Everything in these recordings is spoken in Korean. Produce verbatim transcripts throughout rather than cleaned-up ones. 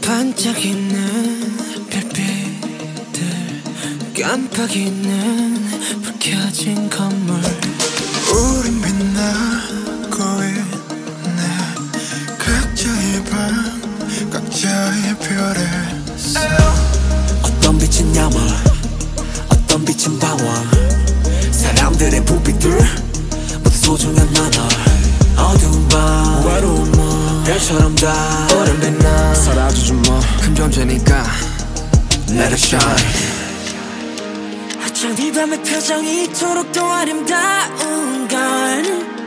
반짝이는 별빛들, 깜빡이는 불 켜진 건물. 우린 빛나고 있네. 각자의 방, 각자의 별에서. 어떤 빛은 야망, 어떤 빛은 방황. 사람들의 부비들 모두 소중한 나널. 어두운 밤, 외로운 밤, 별처럼 다 오랜 빛나. 사라지지 뭐, 큰 존재니까 Let it shine. 어쩜 이 밤의 표정이 이토록 더 아름다운 건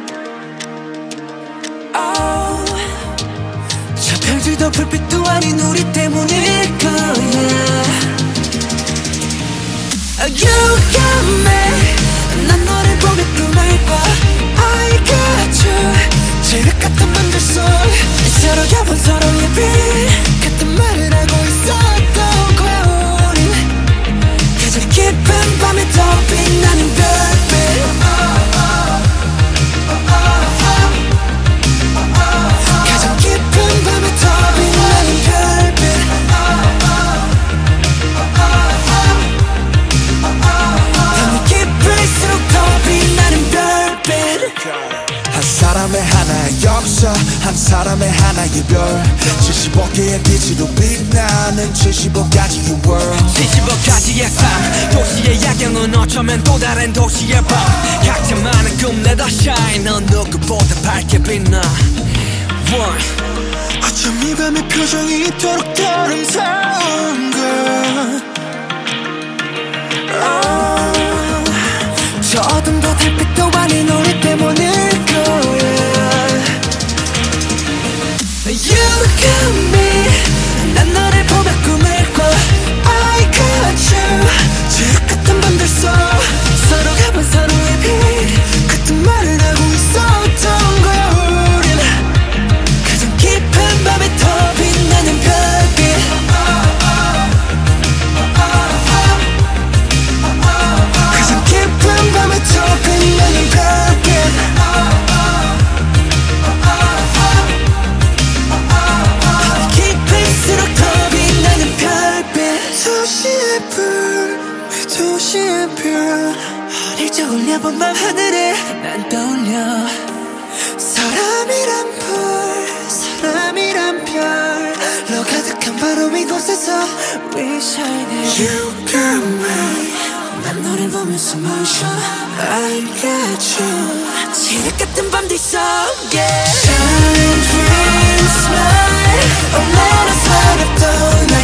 oh. 저 별들도 불빛도 아닌 우리 때문일 거야. You got me, 난 너를 보며 꿈을 꿔. I got you, 지륵 같은 맘들 속 서로 겹은 서로의 빛 같은 말을 하고 있었던 거야. 우린 가장 깊은 밤에 더 빛나는 별빛. 가장 깊은 밤에 더 빛나는 별빛. 밤이 깊을수록 더 빛나는 별빛. 한 사람의 하나의 역사, 한 사람의 하나의 별. 칠십오 개의 빛으로 빛나는 칠십오 가지의 world. 칠십오 가지의 삶, 도시의 야경은 어쩌면 또 다른 도시의 밤. 각자만의 꿈 let us shine, 넌 누구보다 밝게 빛나. One. 어쩜 이 밤의 표정이 이토록 더 아름다운 걸. 저 어둠도 달빛도 아닌 우리 때문일 거야. You got me, 난 너를 보며 꿈을 꿔. I got you, 지옥 같은 밤들 속 서로 가본 서로의 빛 같은 말을 하고 있었던 거야. 우린 가장 깊은 밤에 더 빛나는 별빛. 가장 깊은 밤에 더 빛나는 별빛. 깊을수록 더 빛나는 별빛. 도시의 불, 도시의 별. 어릴 적 올려본 밤 하늘에 난 떠올려. 사람이란 불, 사람이란 별로 가득한 바로 이곳에서 We shine. You got me, 난 너를 보면서 멈춰. I got you, 지륵 같은 밤들 속에 Shine, dream, smile. Oh, let us light up the night.